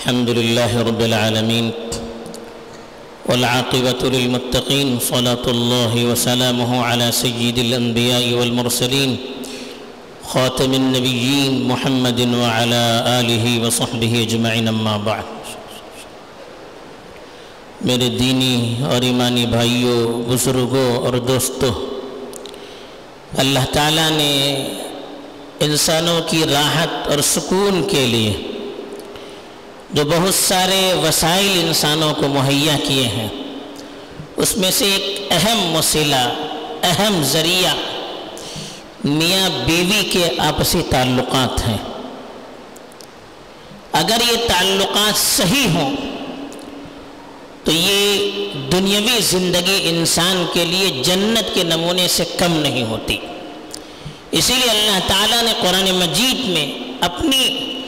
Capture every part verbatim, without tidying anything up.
الحمد لله رب العالمين والعاقبة للمتقين صلاة الله وسلامه على سيد الأنبياء والمرسلين خاتم النبيين محمد وعلى آله وصحبه أجمعين أما بعد. میرے دینی اور ایمانی بھائیوں، بزرگوں اور دوستوں، اللہ تعالیٰ نے انسانوں کی راحت اور سکون کے لیے جو بہت سارے وسائل انسانوں کو مہیا کیے ہیں، اس میں سے ایک اہم وسیلہ، اہم ذریعہ میاں بیوی کے آپسی تعلقات ہیں. اگر یہ تعلقات صحیح ہوں تو یہ دنیاوی زندگی انسان کے لیے جنت کے نمونے سے کم نہیں ہوتی. اسی لیے اللہ تعالیٰ نے قرآن مجید میں اپنی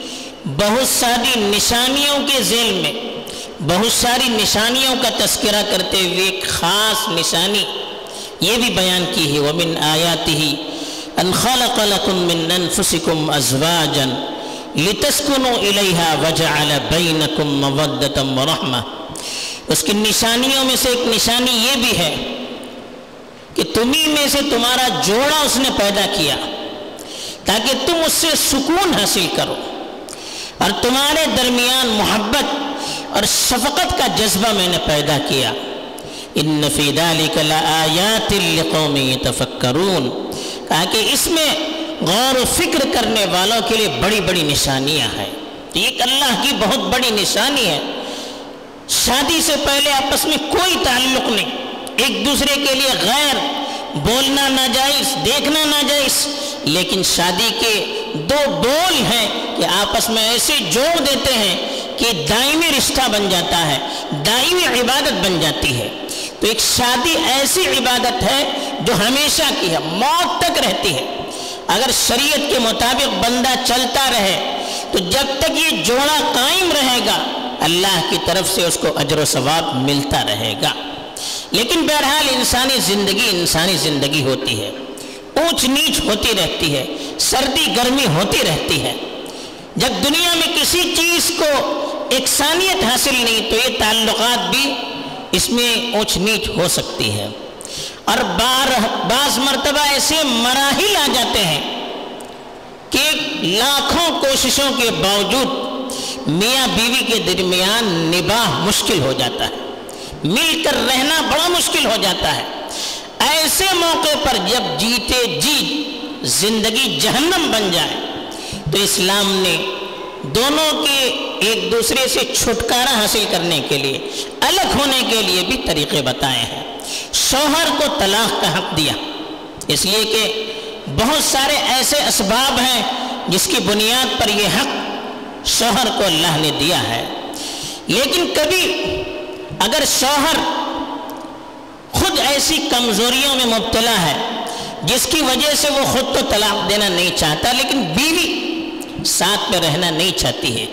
بہت ساری نشانیوں کے ذیل میں بہت ساری نشانیوں کا تذکرہ کرتے ہوئے ایک خاص نشانی یہ بھی بیان کی ہے. وَمِنْ آيَاتِهِ أَنْ خَلَقَ لَكُم مِّنْ أَنفُسِكُمْ أَزْوَاجًا لِتَسْكُنُوا إِلَيْهَا وَجَعَلَ بَيْنَكُم مَّوَدَّةً وَرَحْمَةً. اس کی نشانیوں میں سے ایک نشانی یہ بھی ہے کہ تمہیں میں سے تمہارا جوڑا اس نے پیدا کیا تاکہ تم اس سے سکون حاصل کرو، اور تمہارے درمیان محبت اور شفقت کا جذبہ میں نے پیدا کیا. ان فی ذلک لآیات لقوم یتفکرون. کہا کہ اس میں غور و فکر کرنے والوں کے لیے بڑی بڑی نشانیاں ہیں. تو یہ اللہ کی بہت بڑی نشانی ہے. شادی سے پہلے آپس میں کوئی تعلق نہیں، ایک دوسرے کے لیے غیر، بولنا ناجائز، دیکھنا ناجائز، لیکن شادی کے دو بول ہیں کہ آپس میں ایسے جوڑ دیتے ہیں کہ دائمی رشتہ بن جاتا ہے، دائمی عبادت بن جاتی ہے. تو ایک شادی ایسی عبادت ہے جو ہمیشہ کی ہے، موت تک رہتی ہے. اگر شریعت کے مطابق بندہ چلتا رہے تو جب تک یہ جوڑا قائم رہے گا اللہ کی طرف سے اس کو اجر و ثواب ملتا رہے گا. لیکن بہرحال انسانی زندگی انسانی زندگی ہوتی ہے، اونچ نیچ ہوتی رہتی ہے، سردی گرمی ہوتی رہتی ہے. جب دنیا میں کسی چیز کو یکسانیت حاصل نہیں تو یہ تعلقات بھی اس میں اونچ نیچ ہو سکتی ہے. اور بار بعض مرتبہ ایسے مراحل آ جاتے ہیں کہ لاکھوں کوششوں کے باوجود میاں بیوی کے درمیان نباہ مشکل ہو جاتا ہے، مل کر رہنا بڑا مشکل ہو جاتا ہے. ایسے موقع پر جب جیتے جی زندگی جہنم بن جائے تو اسلام نے دونوں کے ایک دوسرے سے چھٹکارا حاصل کرنے کے لیے، الگ ہونے کے لیے بھی طریقے بتائے ہیں. شوہر کو طلاق کا حق دیا، اس لیے کہ بہت سارے ایسے اسباب ہیں جس کی بنیاد پر یہ حق شوہر کو اللہ نے دیا ہے. لیکن کبھی اگر شوہر خود ایسی کمزوریوں میں مبتلا ہے جس کی وجہ سے وہ خود تو طلاق دینا نہیں چاہتا لیکن بیوی ساتھ میں رہنا نہیں چاہتی ہے،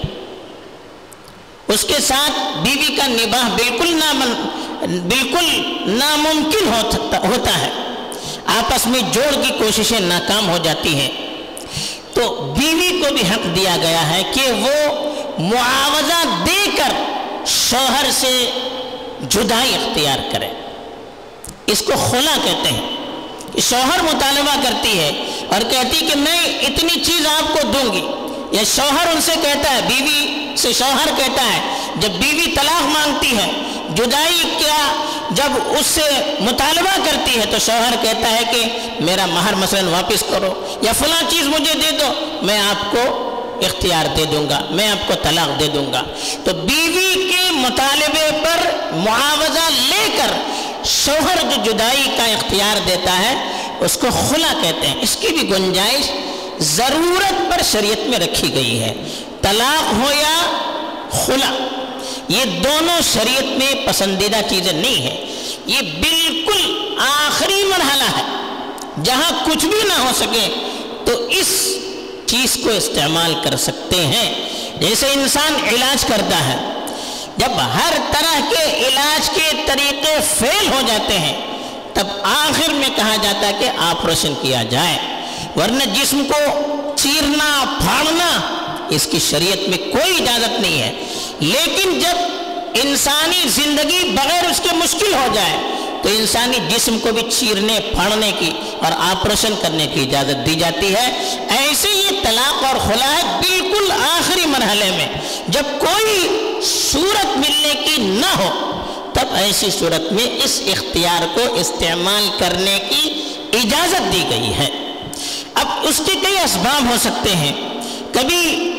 اس کے ساتھ بیوی کا نباہ بالکل نامن بالکل ناممکن ہوتا ہے، آپس میں جوڑ کی کوششیں ناکام ہو جاتی ہیں، تو بیوی کو بھی حق دیا گیا ہے کہ وہ معاوضہ دے کر شوہر سے جدائی اختیار کرے. اس کو خلا کہتے ہیں. شوہر مطالبہ کرتی ہے اور کہتی کہ میں اتنی چیز آپ کو دوں گی، یا شوہر ان سے کہتا ہے، بیوی سے شوہر کہتا ہے، جب بیوی طلاق مانگتی ہے، جدائی کیا جب اس سے مطالبہ کرتی ہے تو شوہر کہتا ہے کہ میرا مہر مثلاً واپس کرو یا فلاں چیز مجھے دے دو، میں آپ کو اختیار دے دوں گا، میں آپ کو طلاق دے دوں گا. تو بیوی کے مطالبے پر معاوضہ لے کر شوہر جو جدائی کا اختیار دیتا ہے اس کو خلا کہتے ہیں. اس کی بھی گنجائش ضرورت پر شریعت میں رکھی گئی ہے. طلاق ہو یا خلا، یہ دونوں شریعت میں پسندیدہ چیزیں نہیں ہیں. یہ بالکل آخری مرحلہ ہے، جہاں کچھ بھی نہ ہو سکے تو اس چیز کو استعمال کر سکتے ہیں. جیسے انسان علاج کرتا ہے، جب ہر طرح کے علاج کے طریقے فیل ہو جاتے ہیں تب آخر میں کہا جاتا ہے کہ آپریشن کیا جائے، ورنہ جسم کو چیرنا پھاڑنا اس کی شریعت میں کوئی اجازت نہیں ہے. لیکن جب انسانی زندگی بغیر اس کے مشکل ہو جائے تو انسانی جسم کو بھی چیرنے پھاڑنے کی اور آپریشن کرنے کی اجازت دی جاتی ہے۔ ایسے یہ طلاق اور خلا ہے بالکل آخری مرحلے میں، جب کوئی صورت ملنے کی نہ ہو تب ایسی صورت میں اس اختیار کو استعمال کرنے کی اجازت دی گئی ہے۔ اب اس کے کئی اسباب ہو سکتے ہیں۔ کبھی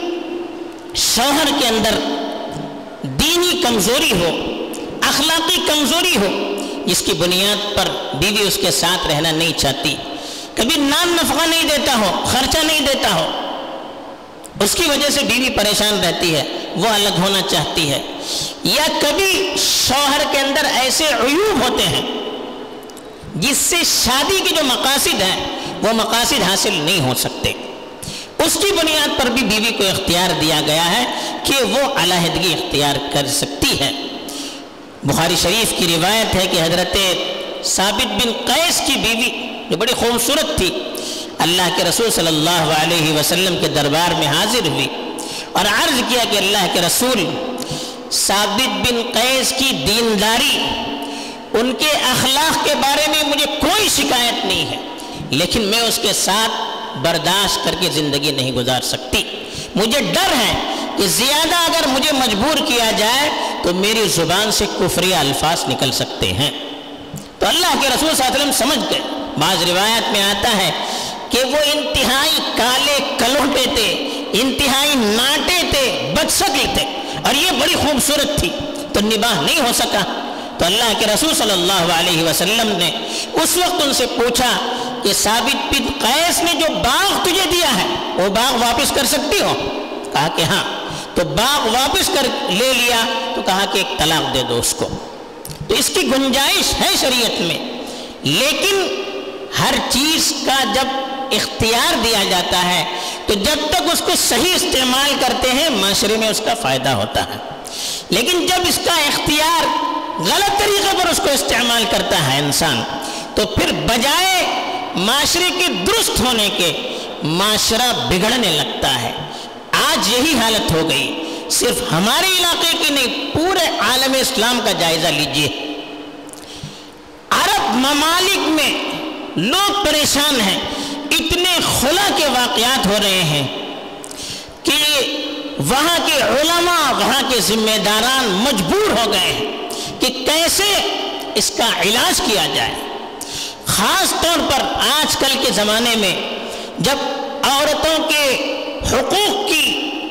شوہر کے اندر دینی کمزوری ہو، اخلاقی کمزوری ہو، جس کی بنیاد پر بیوی اس کے ساتھ رہنا نہیں چاہتی۔ کبھی نان نفقہ نہیں دیتا ہو، خرچہ نہیں دیتا ہو، اس کی وجہ سے بیوی پریشان رہتی ہے، وہ الگ ہونا چاہتی ہے۔ یا کبھی شوہر کے اندر ایسے عیوب ہوتے ہیں جس سے شادی کے جو مقاصد ہیں وہ مقاصد حاصل نہیں ہو سکتے، اس کی بنیاد پر بھی بیوی کو اختیار دیا گیا ہے کہ وہ علیحدگی اختیار کر سکتی ہے۔ بخاری شریف کی روایت ہے کہ حضرت ثابت بن قیس کی بیوی جو بڑی خوبصورت تھی، اللہ کے رسول صلی اللہ علیہ وسلم کے دربار میں حاضر ہوئی اور عرض کیا کہ اللہ کے رسول، ثابت بن قیس کی دینداری، ان کے اخلاق کے بارے میں مجھے کوئی شکایت نہیں ہے، لیکن میں اس کے ساتھ برداشت کر کے زندگی نہیں گزار سکتی۔ مجھے ڈر ہے کہ زیادہ اگر مجھے مجبور کیا جائے تو میری زبان سے کفری الفاظ نکل سکتے ہیں۔ تو اللہ کے رسول صلی اللہ علیہ وسلم سمجھ گئے۔ بعض روایت میں آتا ہے کہ وہ انتہائی کالے کلوٹے تھے، انتہائی ناٹے تھے، بدشکل تھے، اور یہ بڑی خوبصورت تھی، تو نباہ نہیں ہو سکا۔ تو اللہ کے رسول صلی اللہ علیہ وسلم نے اس وقت ان سے پوچھا کہ ثابت بن قیس نے جو باغ تجھے دیا ہے وہ باغ واپس کر سکتی ہو؟ کہا کہ ہاں۔ تو باغ واپس کر لے لیا تو کہا کہ ایک طلاق دے دو اس کو۔ تو اس کی گنجائش ہے شریعت میں، لیکن ہر چیز کا جب اختیار دیا جاتا ہے تو جب تک اس کو صحیح استعمال کرتے ہیں معاشرے میں اس کا فائدہ ہوتا ہے، لیکن جب اس کا اختیار غلط طریقے پر اس کو استعمال کرتا ہے انسان تو پھر بجائے معاشرے کے درست ہونے کے معاشرہ بگڑنے لگتا ہے۔ آج یہی حالت ہو گئی، صرف ہمارے علاقے کی نہیں، پورے عالم اسلام کا جائزہ لیجئے۔ عرب ممالک میں لوگ پریشان ہیں، اتنے خلا کے واقعات ہو رہے ہیں کہ وہاں کے علماء، وہاں کے ذمہ داران مجبور ہو گئے ہیں کہ کیسے اس کا علاج کیا جائے۔ خاص طور پر آج کل کے زمانے میں جب عورتوں کے حقوق کی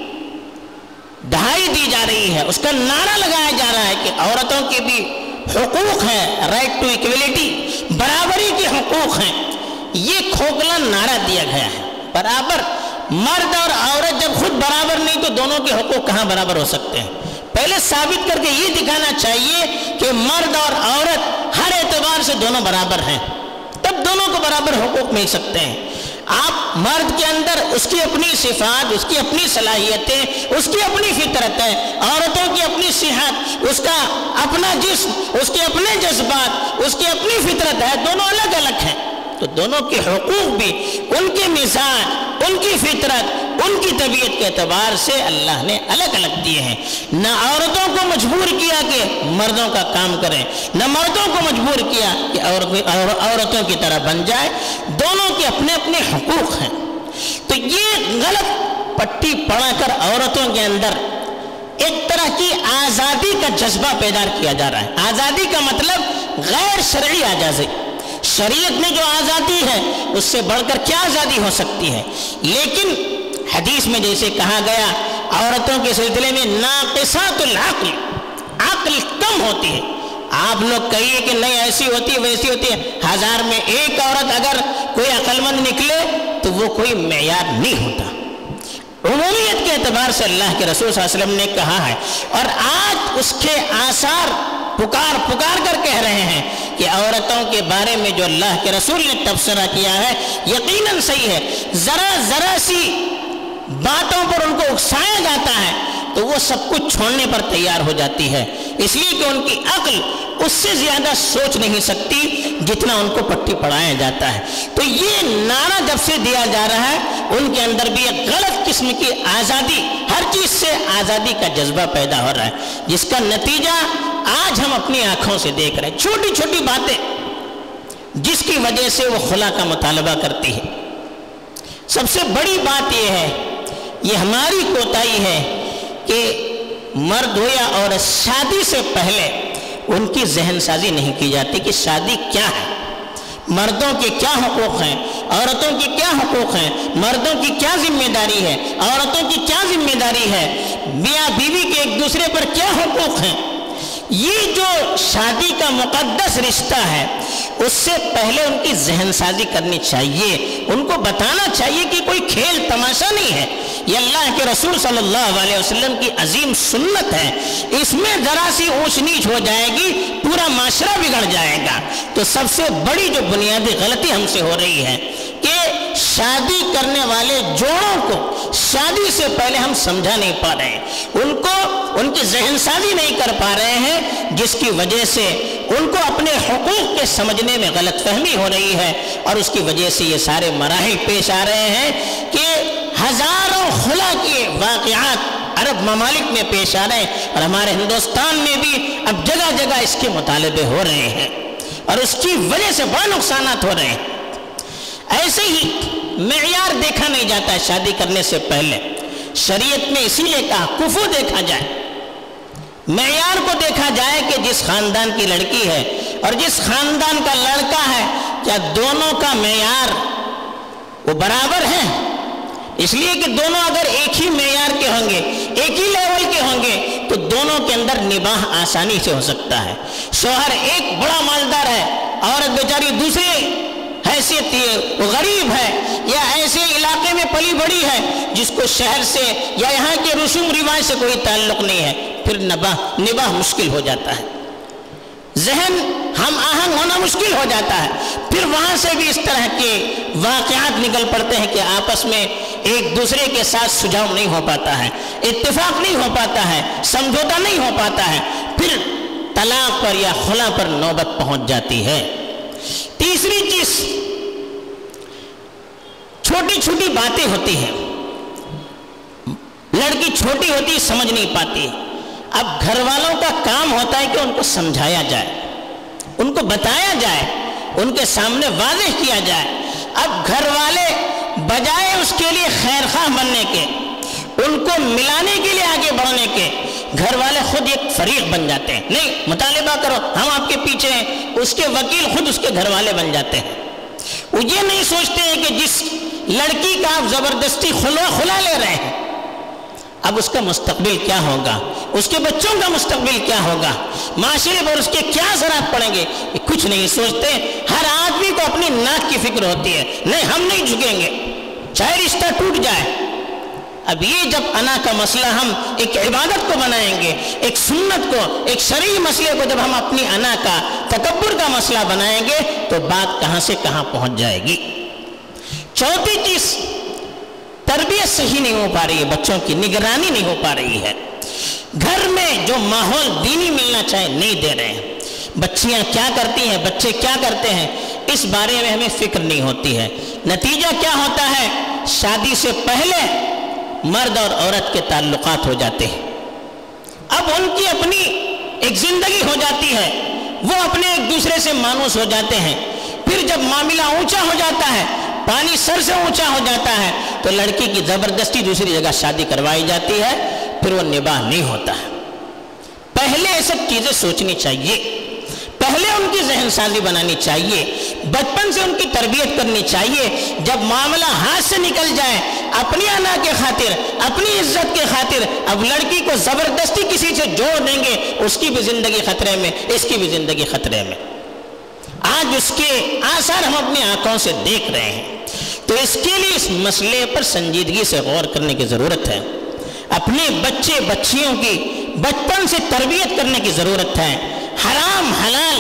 دہائی دی جا رہی ہے، اس کا نعرہ لگایا جا رہا ہے کہ عورتوں کے بھی حقوق ہیں، رائٹ ٹو ایکویلٹی، برابری کے حقوق ہیں، یہ کھوکھلا نعرہ دیا گیا ہے۔ برابر مرد اور عورت جب خود برابر نہیں تو دونوں کے حقوق کہاں برابر ہو سکتے ہیں؟ پہلے ثابت کر کے یہ دکھانا چاہیے کہ مرد اور عورت ہر اعتبار سے دونوں برابر ہیں، تب دونوں کو برابر حقوق مل سکتے ہیں۔ آپ مرد کے اندر اس کی اپنی صفات، اس کی اپنی صلاحیتیں، اس کی اپنی فطرت ہے، عورتوں کی اپنی صحت، اس کا اپنا جسم، اس کے اپنے جذبات، اس کی اپنی فطرت ہے، دونوں الگ الگ ہیں، تو دونوں کے حقوق بھی، ان کے مزاج، ان کی فطرت، ان کی طبیعت کے اعتبار سے اللہ نے الگ الگ دیے ہیں۔ نہ عورتوں کو مجبور کیا کہ مردوں کا کام کریں، نہ مردوں کو مجبور کیا کہ عورتوں کی طرح بن جائے، دونوں کے اپنے اپنے حقوق ہیں۔ تو یہ غلط پٹی پڑا کر عورتوں کے اندر ایک طرح کی آزادی کا جذبہ پیدا کیا جا رہا ہے۔ آزادی کا مطلب غیر شرعی آزادی۔ شریعت میں جو آزادی ہے اس سے بڑھ کر کیا آزادی ہو سکتی ہے؟ لیکن حدیث میں جیسے کہا گیا عورتوں کے سلسلے میں ناقصات العقل، عقل کم ہوتی ہے۔ آپ لوگ کہیے کہ نہیں ایسی ہوتی ہے ویسی ہوتی ہے، ہزار میں ایک عورت اگر کوئی عقل مند نکلے تو وہ کوئی معیار نہیں ہوتا۔ عمومیت کے اعتبار سے اللہ کے رسول صلی اللہ علیہ وسلم نے کہا ہے، اور آج اس کے آثار پکار پکار کر کہہ رہے ہیں کہ عورتوں کے بارے میں جو اللہ کے رسول نے تبصرہ کیا ہے یقیناً صحیح ہے۔ ذرا ذرا سی باتوں پر ان کو اکسایا جاتا ہے تو وہ سب کچھ چھوڑنے پر تیار ہو جاتی ہے۔ اس لیے کہ ان کی عقل اس سے زیادہ سوچ نہیں سکتی جتنا ان کو پٹی پڑھایا جاتا ہے. تو یہ نعرہ جب سے دیا جا رہا ہے ان کے اندر بھی ایک غلط قسم کی آزادی، ہر چیز سے آزادی کا جذبہ پیدا ہو رہا ہے، جس کا نتیجہ آج ہم اپنی آنکھوں سے دیکھ رہے ہیں. چھوٹی چھوٹی باتیں جس کی وجہ سے وہ خلا کا مطالبہ کرتی ہے. سب سے بڑی بات یہ ہے، یہ ہماری کوتاہی ہے کہ مرد ہو یا عورت، شادی سے پہلے ان کی ذہن سازی نہیں کی جاتی کہ شادی کیا ہے، مردوں کے کیا حقوق ہیں، عورتوں کی کیا حقوق ہیں، مردوں کی کیا ذمہ داری ہے، عورتوں کی کیا ذمہ داری ہے، میاں بیوی کے ایک دوسرے پر کیا حقوق ہیں. یہ جو شادی کا مقدس رشتہ ہے اس سے پہلے ان کی ذہن سازی کرنی چاہیے، ان کو بتانا چاہیے کہ کوئی کھیل تماشا نہیں ہے، یہ اللہ کے رسول صلی اللہ علیہ وسلم کی عظیم سنت ہے، اس میں ذرا سی اونچ نیچ ہو جائے گی پورا معاشرہ بگڑ جائے گا. تو سب سے بڑی جو بنیادی غلطی ہم سے ہو رہی ہے کہ شادی کرنے والے جوڑوں کو شادی سے پہلے ہم سمجھا نہیں پا رہے ہیں، ان کو ان کی ذہن سازی نہیں کر پا رہے ہیں، جس کی وجہ سے ان کو اپنے حقوق کے سمجھنے میں غلط فہمی ہو رہی ہے، اور اس کی وجہ سے یہ سارے مراحل پیش آ رہے ہیں کہ ہزاروں خلا کے واقعات عرب ممالک میں پیش آ رہے ہیں، اور ہمارے ہندوستان میں بھی اب جگہ جگہ اس کے مطالبے ہو رہے ہیں، اور اس کی وجہ سے بڑے نقصانات ہو رہے ہیں. ایسے ہی معیار دیکھا نہیں جاتا ہے شادی کرنے سے پہلے. شریعت میں اسی لیے کہا کفو دیکھا جائے، معیار کو دیکھا جائے کہ جس خاندان کی لڑکی ہے اور جس خاندان کا لڑکا ہے کیا دونوں کا معیار وہ برابر ہے. اس لیے کہ دونوں اگر ایک ہی معیار کے ہوں گے، ایک ہی لیول کے ہوں گے، تو دونوں کے اندر نباہ آسانی سے ہو سکتا ہے. شوہر ایک بڑا مالدار ہے، عورت بیچاری دوسرے حیثیت ہے، وہ غریب ہے، یا ایسے علاقے میں پلی بڑی ہے جس کو شہر سے یا یہاں کے رسوم رواج سے کوئی تعلق نہیں ہے، پھر نباہ نباہ مشکل ہو جاتا ہے، ذہن ہم آہنگ ہونا مشکل ہو جاتا ہے. پھر وہاں سے بھی اس طرح کے واقعات نکل پڑتے ہیں کہ آپس میں ایک دوسرے کے ساتھ سجھاؤ نہیں ہو پاتا ہے، اتفاق نہیں ہو پاتا ہے، سمجھوتا نہیں ہو پاتا ہے، پھر طلاق پر یا خلا پر نوبت پہنچ جاتی ہے. تیسری چیز، چھوٹی چھوٹی باتیں ہوتی ہیں، لڑکی چھوٹی ہوتی سمجھ نہیں پاتی. اب گھر والوں کا کام ہوتا ہے کہ ان کو سمجھایا جائے، ان کو بتایا جائے، ان کے سامنے واضح کیا جائے. اب گھر والے بجائے اس کے لیے خیر خواہ بننے کے، ان کو ملانے کے لیے آگے بڑھنے کے، گھر والے خود ایک فریق بن جاتے ہیں. نہیں مطالبہ کرو، ہم آپ کے پیچھے ہیں، اس کے وکیل خود اس کے گھر والے بن جاتے ہیں. وہ یہ نہیں سوچتے ہیں کہ جس لڑکی کا آپ زبردستی خلا خلا لے رہے ہیں اب اس کا مستقبل کیا ہوگا، اس کے بچوں کا مستقبل کیا ہوگا، معاشرے پر اس کے کیا اثرات پڑیں گے، یہ کچھ نہیں سوچتے. ہر آدمی کو اپنی ناک کی فکر ہوتی ہے، نہیں ہم نہیں جھکیں گے چاہے رشتہ ٹوٹ جائے. اب یہ جب انا کا مسئلہ ہم ایک عبادت کو بنائیں گے، ایک سنت کو، ایک شرعی مسئلے کو جب ہم اپنی انا کا تکبر کا مسئلہ بنائیں گے تو بات کہاں سے کہاں پہنچ جائے گی. چوتھی چیز، تربیت صحیح نہیں ہو پا رہی ہے، بچوں کی نگرانی نہیں ہو پا رہی ہے. گھر میں جو ماحول دینی ملنا چاہے نہیں دے رہے ہیں. بچیاں کیا کرتی ہیں، بچے کیا کرتے ہیں، اس بارے میں ہمیں فکر نہیں ہوتی ہے. نتیجہ کیا ہوتا ہے، شادی سے پہلے مرد اور عورت کے تعلقات ہو جاتے ہیں. اب ان کی اپنی ایک زندگی ہو جاتی ہے، وہ اپنے ایک دوسرے سے مانوس ہو جاتے ہیں. پھر جب معاملہ اونچا ہو جاتا ہے، پانی سر سے اونچا ہو جاتا ہے، تو لڑکی کی زبردستی دوسری جگہ شادی کروائی جاتی ہے، پھر وہ نباہ نہیں ہوتا ہے. پہلے یہ سب چیزیں سوچنی چاہیے، پہلے ان کی ذہن سازی بنانی چاہیے، بچپن سے ان کی تربیت کرنی چاہیے. جب معاملہ ہاتھ سے نکل جائے، اپنی انا کے خاطر، اپنی عزت کے خاطر اب لڑکی کو زبردستی کسی سے جوڑ دیں گے، اس کی بھی زندگی خطرے میں، اس کی بھی زندگی خطرے میں. آج اس کے آثار ہم اپنی آنکھوں سے دیکھ رہے ہیں. تو اس کے لیے اس مسئلے پر سنجیدگی سے غور کرنے کی ضرورت ہے. اپنے بچے بچیوں کی بچپن سے تربیت کرنے کی ضرورت ہے. حرام حلال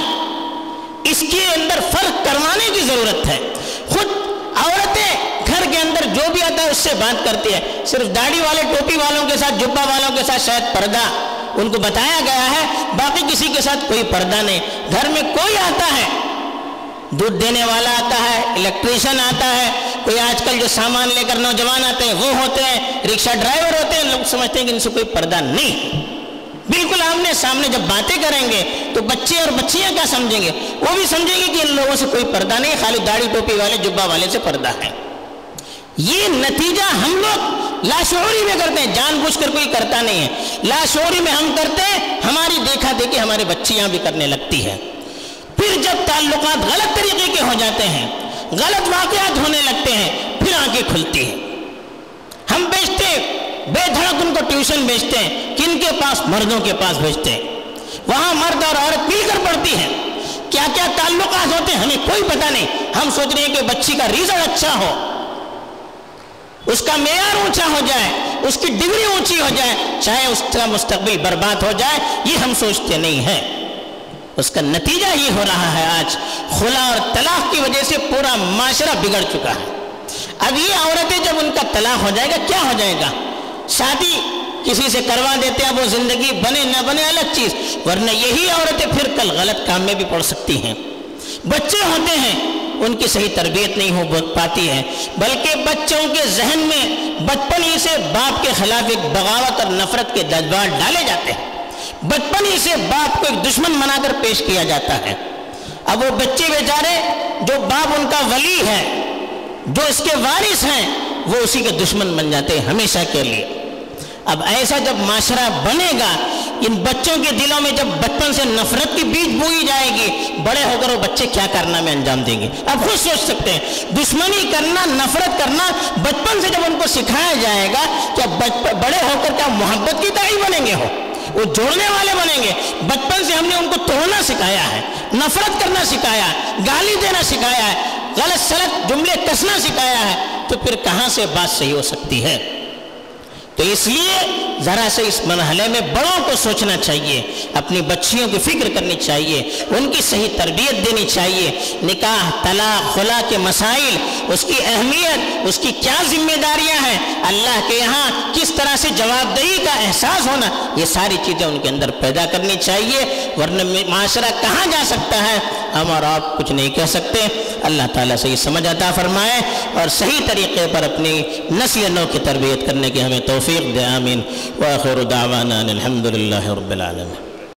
اس کے اندر فرق کروانے کی ضرورت ہے. خود عورتیں گھر کے اندر جو بھی آتا ہے اس سے بات کرتی ہے، صرف داڑھی والے ٹوپی والوں کے ساتھ، جبہ والوں کے ساتھ شاید پردہ ان کو بتایا گیا ہے، باقی کسی کے ساتھ کوئی پردہ نہیں۔ گھر میں کوئی آتا ہے، دودھ دینے والا آتا ہے، الیکٹریشین آتا ہے، کوئی آج کل جو سامان لے کر نوجوان آتے ہیں وہ ہوتے ہیں، رکشہ ڈرائیور ہوتے ہیں، لوگ سمجھتے ہیں کہ ان سے کوئی پردہ نہیں۔ بالکل آمنے سامنے جب باتیں کریں گے تو بچے اور بچیاں کیا سمجھیں گے؟ وہ بھی سمجھیں گے کہ ان لوگوں سے کوئی پردہ نہیں، خالی داڑھی ٹوپی والے جبہ والے سے پردہ ہے۔ یہ نتیجہ ہم لوگ لاشعوری میں کرتے ہیں، جان بوجھ کر کوئی کرتا نہیں ہے، لاشعوری میں ہم کرتے ہیں، ہماری دیکھا دیکھی ہماری بچیاں بھی کرنے لگتی ہے۔ پھر جب تعلقات غلط طریقے کے ہو جاتے ہیں، غلط واقعات ہونے لگتے ہیں، پھر آنکھیں کھلتی ہیں۔ ہم بیچتے بے دھڑک ان کو ٹیوشن بیچتے ہیں، کن کے پاس؟ مردوں کے پاس بیچتے ہیں، وہاں مرد اور عورت مل کر پڑھتی ہیں، کیا کیا تعلقات ہوتے ہیں ہمیں کوئی پتہ نہیں۔ ہم سوچ رہے ہیں کہ بچی کا رزلٹ اچھا ہو، اس کا معیار اونچا ہو جائے، اس کی ڈگری اونچی ہو جائے، چاہے اس کا مستقبل برباد ہو جائے، یہ ہم سوچتے نہیں ہیں۔ اس کا نتیجہ یہ ہو رہا ہے، آج خلا اور طلاق کی وجہ سے پورا معاشرہ بگڑ چکا ہے۔ اب یہ عورتیں جب ان کا طلاق ہو جائے گا کیا ہو جائے گا؟ شادی کسی سے کروا دیتے ہیں، وہ زندگی بنے نہ بنے الگ چیز، ورنہ یہی عورتیں پھر کل غلط کام میں بھی پڑ سکتی ہیں۔ بچے ہوتے ہیں، ان کی صحیح تربیت نہیں ہو پاتی ہے، بلکہ بچوں کے ذہن میں بچپن ہی سے باپ کے خلاف ایک بغاوت اور نفرت کے جذبات ڈالے جاتے ہیں، بچپن ہی سے باپ کو ایک دشمن بنا کر پیش کیا جاتا ہے۔ اب وہ بچے بیچارے، جو باپ ان کا ولی ہے، جو اس کے وارث ہیں، وہ اسی کے دشمن بن جاتے ہیں ہمیشہ کے لیے۔ اب ایسا جب معاشرہ بنے گا، ان بچوں کے دلوں میں جب بچپن سے نفرت کی بیج بوئی جائے گی، بڑے ہو کر وہ بچے کیا کارنامے انجام دیں گے؟ آپ خود سوچ سکتے ہیں، دشمنی کرنا، نفرت کرنا بچپن سے جب ان کو سکھایا جائے گا، کیا بڑے ہو کر کیا محبت کی داعی بنیں گے؟ ہو وہ جوڑنے والے بنیں گے۔ بچپن سے ہم نے ان کو توڑنا سکھایا ہے، نفرت کرنا سکھایا ہے، گالی دینا سکھایا ہے، غلط سلط جملے کسنا سکھایا ہے، تو پھر کہاں سے بات صحیح ہو سکتی ہے؟ تو اس لیے ذرا سے اس مرحلے میں بڑوں کو سوچنا چاہیے، اپنی بچیوں کی فکر کرنی چاہیے، ان کی صحیح تربیت دینی چاہیے۔ نکاح، طلاق، خلا کے مسائل، اس کی اہمیت، اس کی کیا ذمہ داریاں ہیں، اللہ کے یہاں کس طرح سے جواب دہی کا احساس ہونا، یہ ساری چیزیں ان کے اندر پیدا کرنی چاہیے، ورنہ معاشرہ کہاں جا سکتا ہے؟ ہم اور آپ کچھ نہیں کہہ سکتے۔ اللہ تعالیٰ سے یہ سمجھ عطا فرمائے اور صحیح طریقے پر اپنی نسل نو کی تربیت کرنے کی ہمیں توفیق دے، آمین۔ وآخر دعوانا الحمد للہ رب العالمین۔